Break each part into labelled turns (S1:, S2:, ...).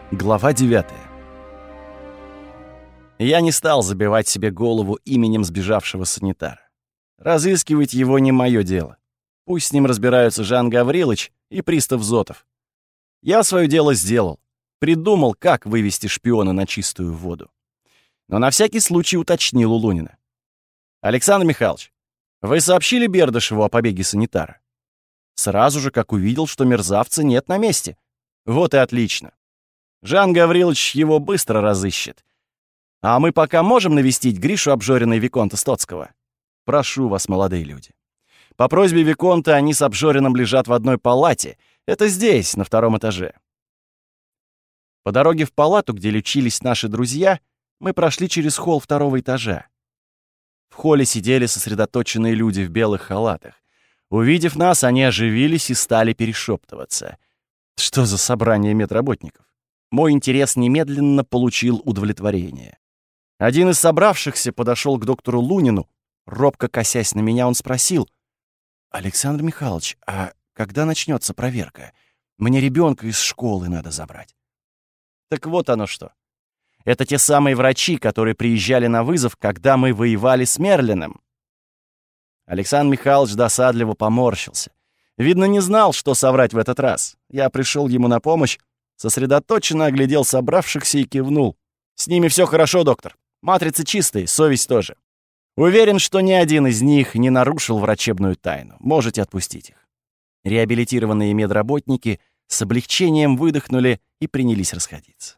S1: Глава 9. Я не стал забивать себе голову именем сбежавшего санитара. Разыскивать его не мое дело. Пусть с ним разбираются Жан Гаврилович и пристав Зотов. Я свое дело сделал. Придумал, как вывести шпиона на чистую воду. Но на всякий случай уточнил у Лунина. «Александр Михайлович, вы сообщили Бердышеву о побеге санитара?» Сразу же, как увидел, что мерзавца нет на месте. Вот и отлично. Жан Гаврилович его быстро разыщет. А мы пока можем навестить Гришу, обжоренный виконта Стоцкого? Прошу вас, молодые люди. По просьбе виконта они с обжоренным лежат в одной палате. Это здесь, на 2-м этаже. По дороге в палату, где лечились наши друзья, мы прошли через холл 2-го этажа. В холле сидели сосредоточенные люди в белых халатах. Увидев нас, они оживились и стали перешептываться. Что за собрание медработников? Мой интерес немедленно получил удовлетворение. Один из собравшихся подошел к доктору Лунину. Робко косясь на меня, он спросил: «Александр Михайлович, а когда начнется проверка? Мне ребенка из школы надо забрать». Так вот оно что. Это те самые врачи, которые приезжали на вызов, когда мы воевали с Мерлиным. Александр Михайлович досадливо поморщился. Видно, не знал, что соврать в этот раз. Я пришел ему на помощь, сосредоточенно оглядел собравшихся и кивнул. «С ними все хорошо, доктор. Матрицы чистые, совесть тоже. Уверен, что ни один из них не нарушил врачебную тайну. Можете отпустить их». Реабилитированные медработники с облегчением выдохнули и принялись расходиться.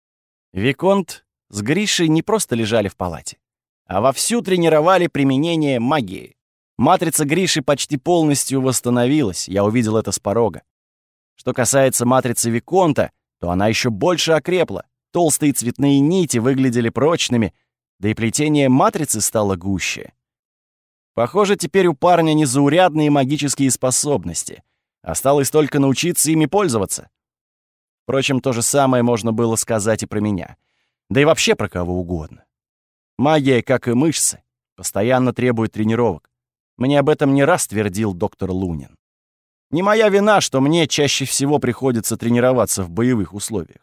S1: Виконт с Гришей не просто лежали в палате, а вовсю тренировали применение магии. Матрица Гриши почти полностью восстановилась, я увидел это с порога. Что касается матрицы виконта, то она еще больше окрепла. Толстые цветные нити выглядели прочными, да и плетение матрицы стало гуще. Похоже, теперь у парня незаурядные магические способности. Осталось только научиться ими пользоваться. Впрочем, то же самое можно было сказать и про меня. Да и вообще про кого угодно. Магия, как и мышцы, постоянно требует тренировок. Мне об этом не раз твердил доктор Лунин. Не моя вина, что мне чаще всего приходится тренироваться в боевых условиях.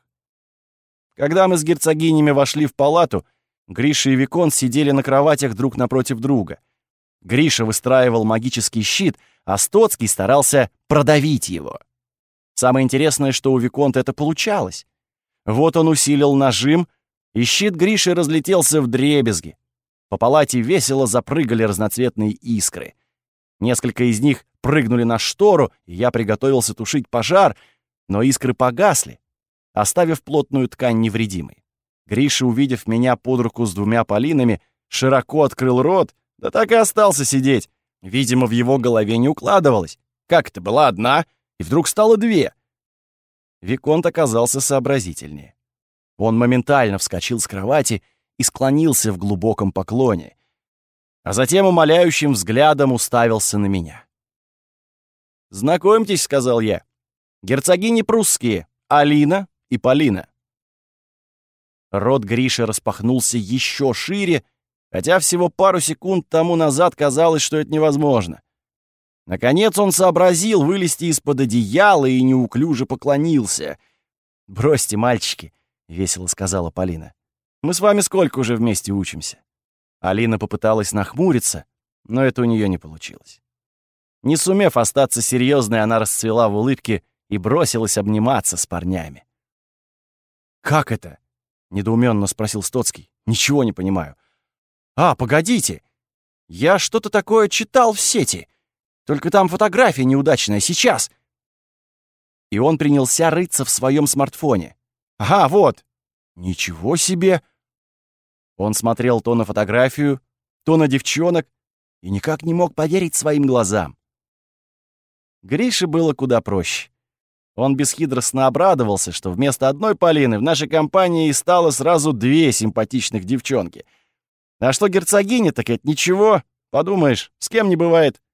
S1: Когда мы с герцогинями вошли в палату, Гриша и виконт сидели на кроватях друг напротив друга. Гриша выстраивал магический щит, а Стоцкий старался продавить его. Самое интересное, что у виконта это получалось. Вот он усилил нажим, и щит Гриши разлетелся вдребезги. По палате весело запрыгали разноцветные искры. Несколько из них прыгнули на штору, и я приготовился тушить пожар, но искры погасли, оставив плотную ткань невредимой. Гриша, увидев меня под руку с 2 Полинами, широко открыл рот, да так и остался сидеть. Видимо, в его голове не укладывалось. Как это, была одна, и вдруг стало 2? Виконт оказался сообразительнее. Он моментально вскочил с кровати и склонился в глубоком поклоне, а затем умоляющим взглядом уставился на меня. «Знакомьтесь», — сказал я, — «герцогини прусские, Алина и Полина». Рот Гриши распахнулся еще шире, хотя всего пару секунд тому назад казалось, что это невозможно. Наконец он сообразил вылезти из-под одеяла и неуклюже поклонился. «Бросьте, мальчики», — весело сказала Полина. «Мы с вами сколько уже вместе учимся?» Алина попыталась нахмуриться, но это у нее не получилось. Не сумев остаться серьезной, она расцвела в улыбке и бросилась обниматься с парнями. «Как это?» — недоуменно спросил Стоцкий. «Ничего не понимаю». «А, погодите! Я что-то такое читал в сети. Только там фотография неудачная. Сейчас!» И он принялся рыться в своем смартфоне. «Ага, вот! Ничего себе!» Он смотрел то на фотографию, то на девчонок и никак не мог поверить своим глазам. Грише было куда проще. Он бесхитростно обрадовался, что вместо одной Полины в нашей компании стало сразу 2 симпатичных девчонки. А что герцогиня, так это ничего. Подумаешь, с кем не бывает.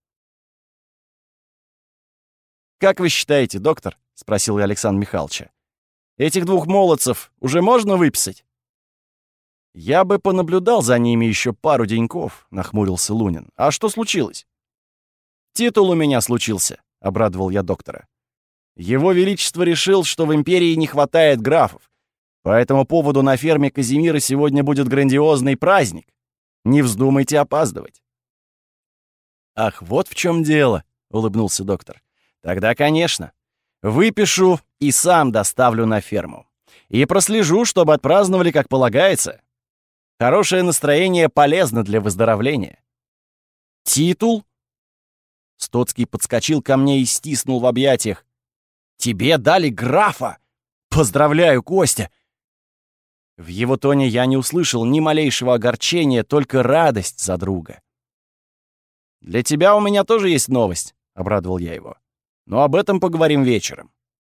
S1: «Как вы считаете, доктор?» — спросил я Александра Михайловича. «Этих 2 молодцев уже можно выписать?» «Я бы понаблюдал за ними еще пару деньков», — нахмурился Лунин. «А что случилось?» «Титул у меня случился», — обрадовал я доктора. «Его Величество решил, что в империи не хватает графов. По этому поводу на ферме Казимира сегодня будет грандиозный праздник. Не вздумайте опаздывать». «Ах, вот в чем дело», — улыбнулся доктор. «Тогда, конечно, выпишу и сам доставлю на ферму. И прослежу, чтобы отпраздновали, как полагается. Хорошее настроение полезно для выздоровления». «Титул?» Стоцкий подскочил ко мне и стиснул в объятиях. «Тебе дали графа! Поздравляю, Костя!» В его тоне я не услышал ни малейшего огорчения, только радость за друга. «Для тебя у меня тоже есть новость», — обрадовал я его. «Но об этом поговорим вечером».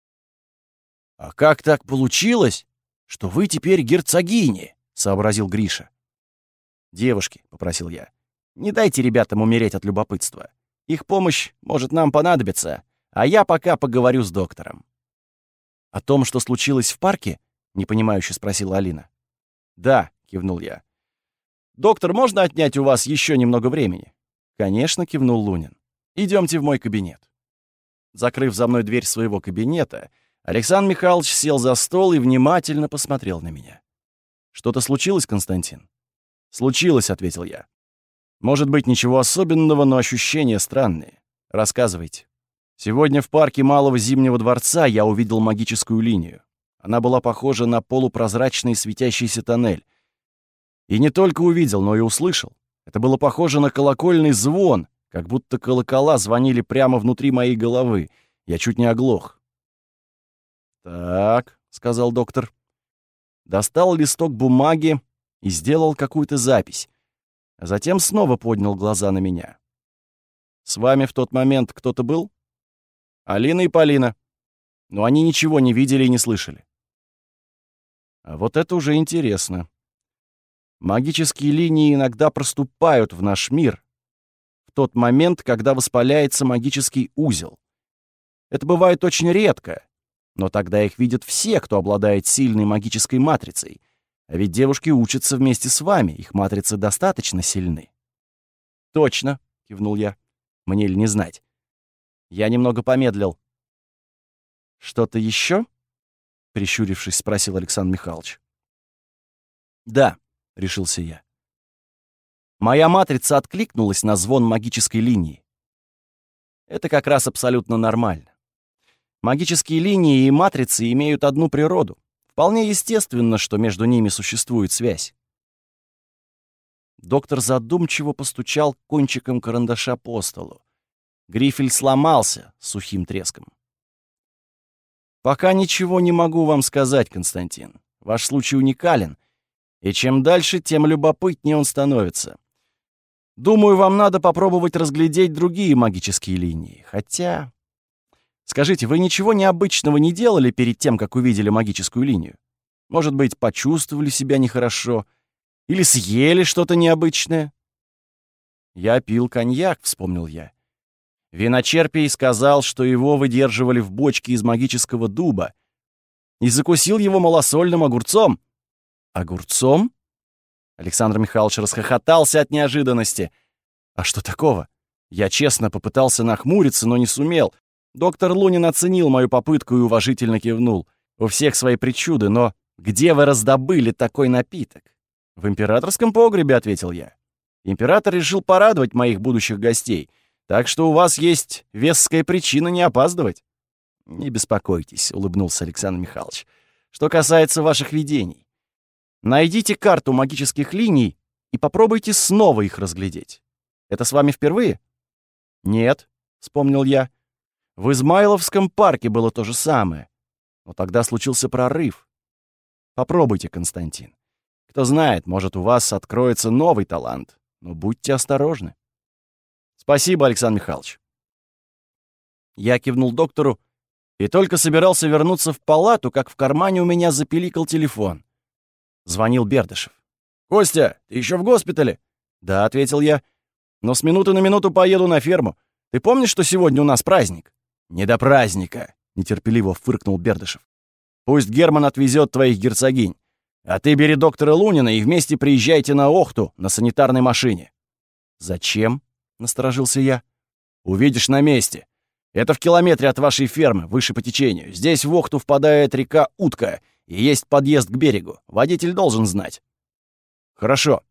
S1: «А как так получилось, что вы теперь герцогини?» — сообразил Гриша. «Девушки», — попросил я, — «не дайте ребятам умереть от любопытства. Их помощь может нам понадобиться, а я пока поговорю с доктором». «О том, что случилось в парке?» — непонимающе спросила Алина. «Да», — кивнул я. «Доктор, можно отнять у вас еще немного времени?» «Конечно», — кивнул Лунин. «Идемте в мой кабинет». Закрыв за мной дверь своего кабинета, Александр Михайлович сел за стол и внимательно посмотрел на меня. «Что-то случилось, Константин?» «Случилось», — ответил я. «Может быть, ничего особенного, но ощущения странные. Рассказывайте». Сегодня в парке Малого Зимнего дворца я увидел магическую линию. Она была похожа на полупрозрачный светящийся тоннель. И не только увидел, но и услышал. Это было похоже на колокольный звон, как будто колокола звонили прямо внутри моей головы. Я чуть не оглох. «Так», — сказал доктор. Достал листок бумаги и сделал какую-то запись. А затем снова поднял глаза на меня. «С вами в тот момент кто-то был?» «Алина и Полина. Но они ничего не видели и не слышали». А вот это уже интересно. Магические линии иногда проступают в наш мир в тот момент, когда воспаляется магический узел. Это бывает очень редко, но тогда их видят все, кто обладает сильной магической матрицей. А ведь девушки учатся вместе с вами, их матрицы достаточно сильны. «Точно», — кивнул я. «Мне ли не знать?» Я немного помедлил. «Что-то еще?» — прищурившись, спросил Александр Михайлович. «Да», — решился я. Моя матрица откликнулась на звон магической линии. Это как раз абсолютно нормально. Магические линии и матрицы имеют одну природу. Вполне естественно, что между ними существует связь. Доктор задумчиво постучал кончиком карандаша по столу. Грифель сломался с сухим треском. «Пока ничего не могу вам сказать, Константин. Ваш случай уникален, и чем дальше, тем любопытнее он становится. Думаю, вам надо попробовать разглядеть другие магические линии. Хотя... Скажите, вы ничего необычного не делали перед тем, как увидели магическую линию? Может быть, почувствовали себя нехорошо? Или съели что-то необычное?» «Я пил коньяк», — вспомнил я. Виночерпий сказал, что его выдерживали в бочке из магического дуба, и закусил его малосольным огурцом. «Огурцом?» Александр Михайлович расхохотался от неожиданности. «А что такого?» Я честно попытался нахмуриться, но не сумел. Доктор Лунин оценил мою попытку и уважительно кивнул. «У всех свои причуды, но где вы раздобыли такой напиток?» «В императорском погребе», — ответил я. «Император решил порадовать моих будущих гостей, так что у вас есть веская причина не опаздывать». «Не беспокойтесь», — улыбнулся Александр Михайлович. «Что касается ваших видений, найдите карту магических линий и попробуйте снова их разглядеть. Это с вами впервые?» «Нет», — вспомнил я. «В Измайловском парке было то же самое. Но тогда случился прорыв. Попробуйте, Константин. Кто знает, может, у вас откроется новый талант. Но будьте осторожны». «Спасибо, Александр Михайлович». Я кивнул доктору и только собирался вернуться в палату, как в кармане у меня запиликал телефон. Звонил Бердышев. «Костя, ты еще в госпитале?» «Да», — ответил я. «Но с минуты на минуту поеду на ферму. Ты помнишь, что сегодня у нас праздник?» «Не до праздника», — нетерпеливо фыркнул Бердышев. «Пусть Герман отвезет твоих герцогинь. А ты бери доктора Лунина и вместе приезжайте на Охту на санитарной машине». «Зачем?» — насторожился я. «Увидишь на месте. Это в километре от вашей фермы, выше по течению. Здесь в Охту впадает река Утка, и есть подъезд к берегу. Водитель должен знать». «Хорошо».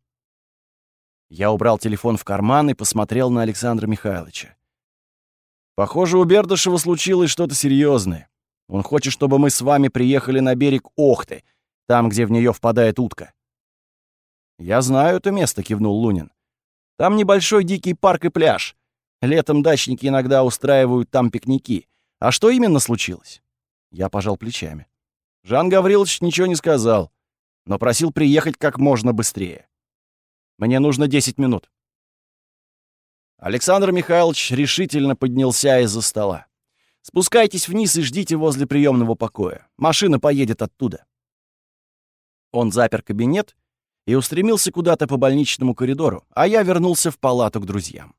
S1: Я убрал телефон в карман и посмотрел на Александра Михайловича. «Похоже, у Бердышева случилось что-то серьезное. Он хочет, чтобы мы с вами приехали на берег Охты, там, где в нее впадает утка». «Я знаю это место», — кивнул Лунин. «Там небольшой дикий парк и пляж. Летом дачники иногда устраивают там пикники. А что именно случилось?» Я пожал плечами. Жан Гаврилович ничего не сказал, но просил приехать как можно быстрее. «Мне нужно 10 минут». Александр Михайлович решительно поднялся из-за стола. «Спускайтесь вниз и ждите возле приемного покоя. Машина поедет оттуда». Он запер кабинет и устремился куда-то по больничному коридору, а я вернулся в палату к друзьям.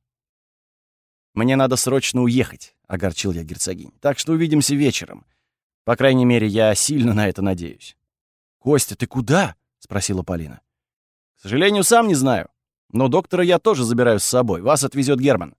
S1: «Мне надо срочно уехать», — огорчил я герцогинь. «Так что увидимся вечером. По крайней мере, я сильно на это надеюсь». «Костя, ты куда?» — спросила Полина. «К сожалению, сам не знаю. Но доктора я тоже забираю с собой. Вас отвезет Герман».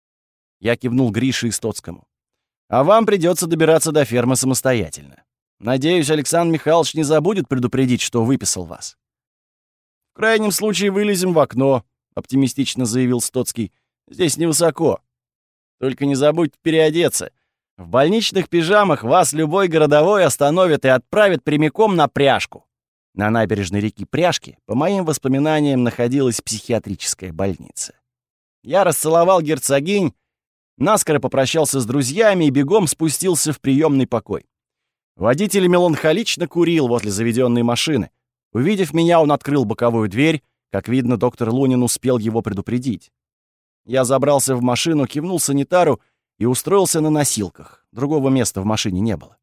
S1: Я кивнул Грише и Стоцкому. «А вам придется добираться до фермы самостоятельно. Надеюсь, Александр Михайлович не забудет предупредить, что выписал вас». «В крайнем случае вылезем в окно», — оптимистично заявил Стоцкий. «Здесь невысоко. Только не забудьте переодеться. В больничных пижамах вас любой городовой остановит и отправит прямиком на Пряжку». На набережной реки Пряжки, по моим воспоминаниям, находилась психиатрическая больница. Я расцеловал герцогинь, наскоро попрощался с друзьями и бегом спустился в приемный покой. Водитель меланхолично курил возле заведенной машины. Увидев меня, он открыл боковую дверь. Как видно, доктор Лунин успел его предупредить. Я забрался в машину, кивнул санитару и устроился на носилках. Другого места в машине не было.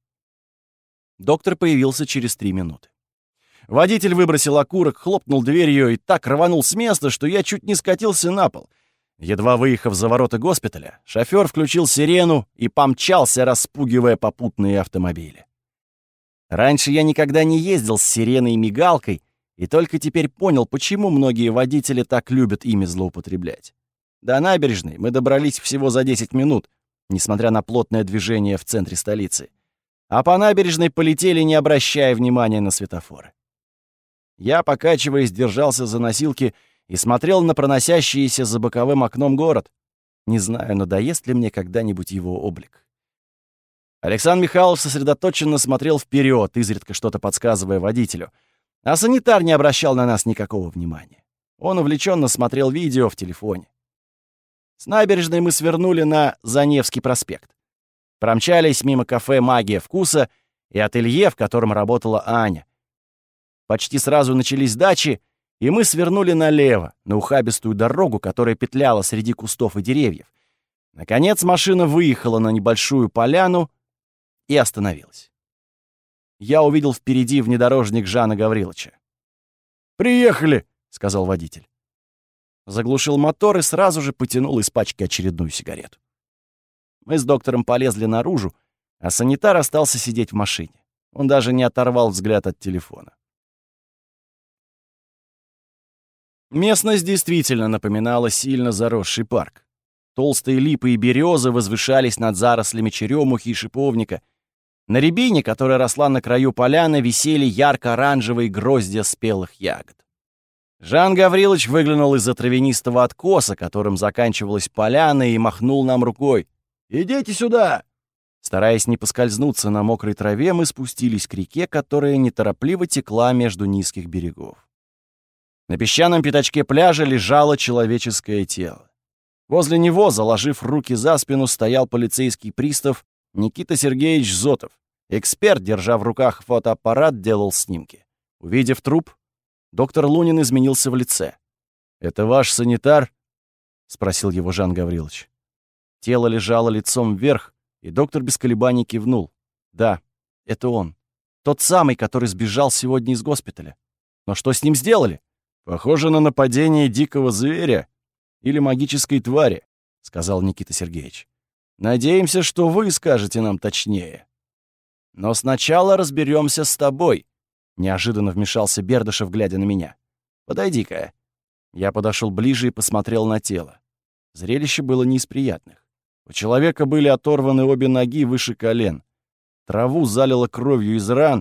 S1: Доктор появился через 3 минуты. Водитель выбросил окурок, хлопнул дверью и так рванул с места, что я чуть не скатился на пол. Едва выехав за ворота госпиталя, шофёр включил сирену и помчался, распугивая попутные автомобили. Раньше я никогда не ездил с сиреной и мигалкой, и только теперь понял, почему многие водители так любят ими злоупотреблять. До набережной мы добрались всего за 10 минут, несмотря на плотное движение в центре столицы. А по набережной полетели, не обращая внимания на светофоры. Я, покачиваясь, держался за носилки и смотрел на проносящийся за боковым окном город. Не знаю, надоест ли мне когда-нибудь его облик. Александр Михайлович сосредоточенно смотрел вперед, изредка что-то подсказывая водителю, а санитар не обращал на нас никакого внимания. Он увлеченно смотрел видео в телефоне. С набережной мы свернули на Заневский проспект. Промчались мимо кафе «Магия вкуса» и ателье, в котором работала Аня. Почти сразу начались дачи, и мы свернули налево, на ухабистую дорогу, которая петляла среди кустов и деревьев. Наконец машина выехала на небольшую поляну и остановилась. Я увидел впереди внедорожник Жана Гавриловича. «Приехали!» — сказал водитель. Заглушил мотор и сразу же потянул из пачки очередную сигарету. Мы с доктором полезли наружу, а санитар остался сидеть в машине. Он даже не оторвал взгляд от телефона. Местность действительно напоминала сильно заросший парк. Толстые липы и березы возвышались над зарослями черемухи и шиповника. На рябине, которая росла на краю поляны, висели ярко-оранжевые гроздья спелых ягод. Жан Гаврилович выглянул из-за травянистого откоса, которым заканчивалась поляна, и махнул нам рукой. «Идите сюда!» Стараясь не поскользнуться на мокрой траве, мы спустились к реке, которая неторопливо текла между низких берегов. На песчаном пятачке пляжа лежало человеческое тело. Возле него, заложив руки за спину, стоял полицейский пристав Никита Сергеевич Зотов. Эксперт, держа в руках фотоаппарат, делал снимки. Увидев труп, доктор Лунин изменился в лице. «Это ваш санитар?» — спросил его Жан Гаврилович. Тело лежало лицом вверх, и доктор без колебаний кивнул. «Да, это он. Тот самый, который сбежал сегодня из госпиталя. Но что с ним сделали?» «Похоже на нападение дикого зверя или магической твари», — сказал Никита Сергеевич. «Надеемся, что вы скажете нам точнее. Но сначала разберемся с тобой», — неожиданно вмешался Бердышев, глядя на меня. «Подойди-ка». Я подошел ближе и посмотрел на тело. Зрелище было не из приятных. У человека были оторваны обе ноги выше колен. Траву залило кровью из ран,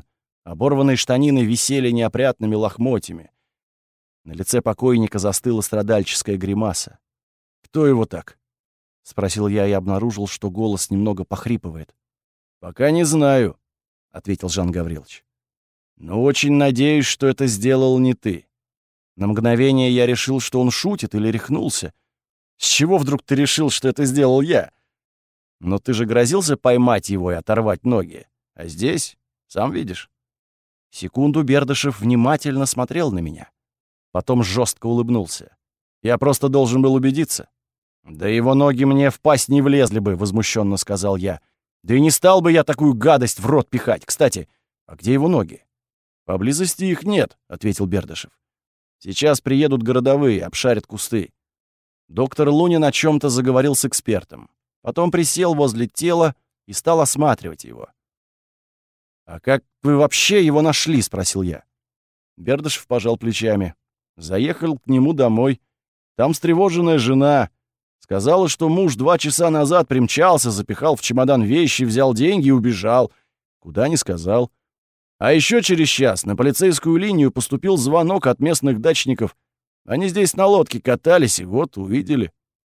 S1: Оборванные штанины висели неопрятными лохмотьями. На лице покойника застыла страдальческая гримаса. «Кто его так?» — спросил я и обнаружил, что голос немного похрипывает. «Пока не знаю», — ответил Жан Гаврилович. «Но очень надеюсь, что это сделал не ты. На мгновение я решил, что он шутит или рехнулся. С чего вдруг ты решил, что это сделал я? Но ты же грозился поймать его и оторвать ноги. А здесь, сам видишь». Секунду Бердышев внимательно смотрел на меня. Потом жестко улыбнулся. «Я просто должен был убедиться». «Да его ноги мне в пасть не влезли бы», — возмущенно сказал я. «Да и не стал бы я такую гадость в рот пихать. Кстати, а где его ноги?» «Поблизости их нет», — ответил Бердышев. «Сейчас приедут городовые, обшарят кусты». Доктор Лунин о чем-то заговорил с экспертом. Потом присел возле тела и стал осматривать его. «А как вы вообще его нашли?» — спросил я. Бердышев пожал плечами. «Заехал к нему домой. Там встревоженная жена. Сказала, что муж 2 часа назад примчался, запихал в чемодан вещи, взял деньги и убежал. Куда не сказал. А еще через час на полицейскую линию поступил звонок от местных дачников. Они здесь на лодке катались и вот увидели».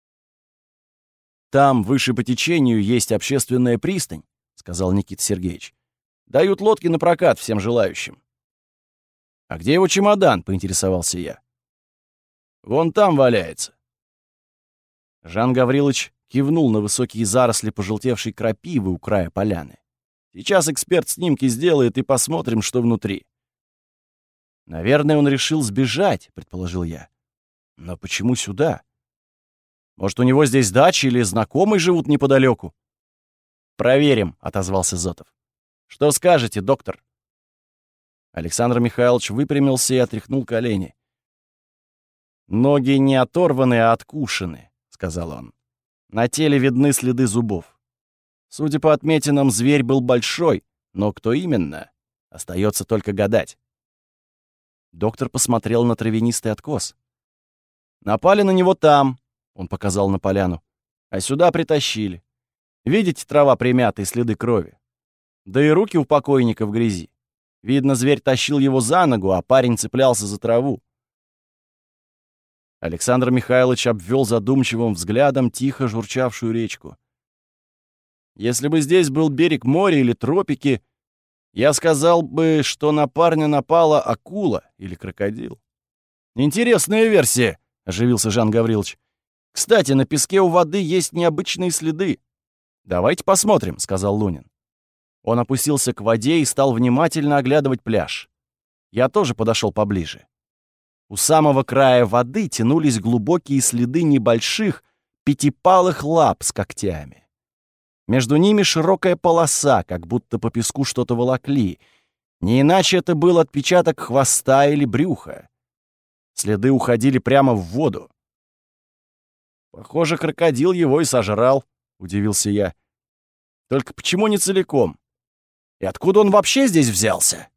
S1: «Там, выше по течению, есть общественная пристань», — сказал Никита Сергеевич. «Дают лодки на прокат всем желающим». «А где его чемодан?» — поинтересовался я. «Вон там валяется». Жан Гаврилович кивнул на высокие заросли пожелтевшей крапивы у края поляны. «Сейчас эксперт снимки сделает, и посмотрим, что внутри». «Наверное, он решил сбежать», — предположил я. «Но почему сюда? Может, у него здесь дача или знакомые живут неподалеку?» «Проверим», — отозвался Зотов. «Что скажете, доктор?» Александр Михайлович выпрямился и отряхнул колени. «Ноги не оторваны, а откушены», — сказал он. «На теле видны следы зубов. Судя по отметинам, зверь был большой, но кто именно, остается только гадать». Доктор посмотрел на травянистый откос. «Напали на него там», — он показал на поляну, «а сюда притащили. Видите, трава примята и следы крови? Да и руки у покойника в грязи. Видно, зверь тащил его за ногу, а парень цеплялся за траву». Александр Михайлович обвел задумчивым взглядом тихо журчавшую речку. «Если бы здесь был берег моря или тропики, я сказал бы, что на парня напала акула или крокодил». «Интересная версия», — оживился Жан Гаврилович. «Кстати, на песке у воды есть необычные следы». «Давайте посмотрим», — сказал Лунин. Он опустился к воде и стал внимательно оглядывать пляж. Я тоже подошел поближе. У самого края воды тянулись глубокие следы небольших пятипалых лап с когтями. Между ними широкая полоса, как будто по песку что-то волокли. Не иначе это был отпечаток хвоста или брюха. Следы уходили прямо в воду. «Похоже, крокодил его и сожрал», — удивился я. «Только почему не целиком? И откуда он вообще здесь взялся?»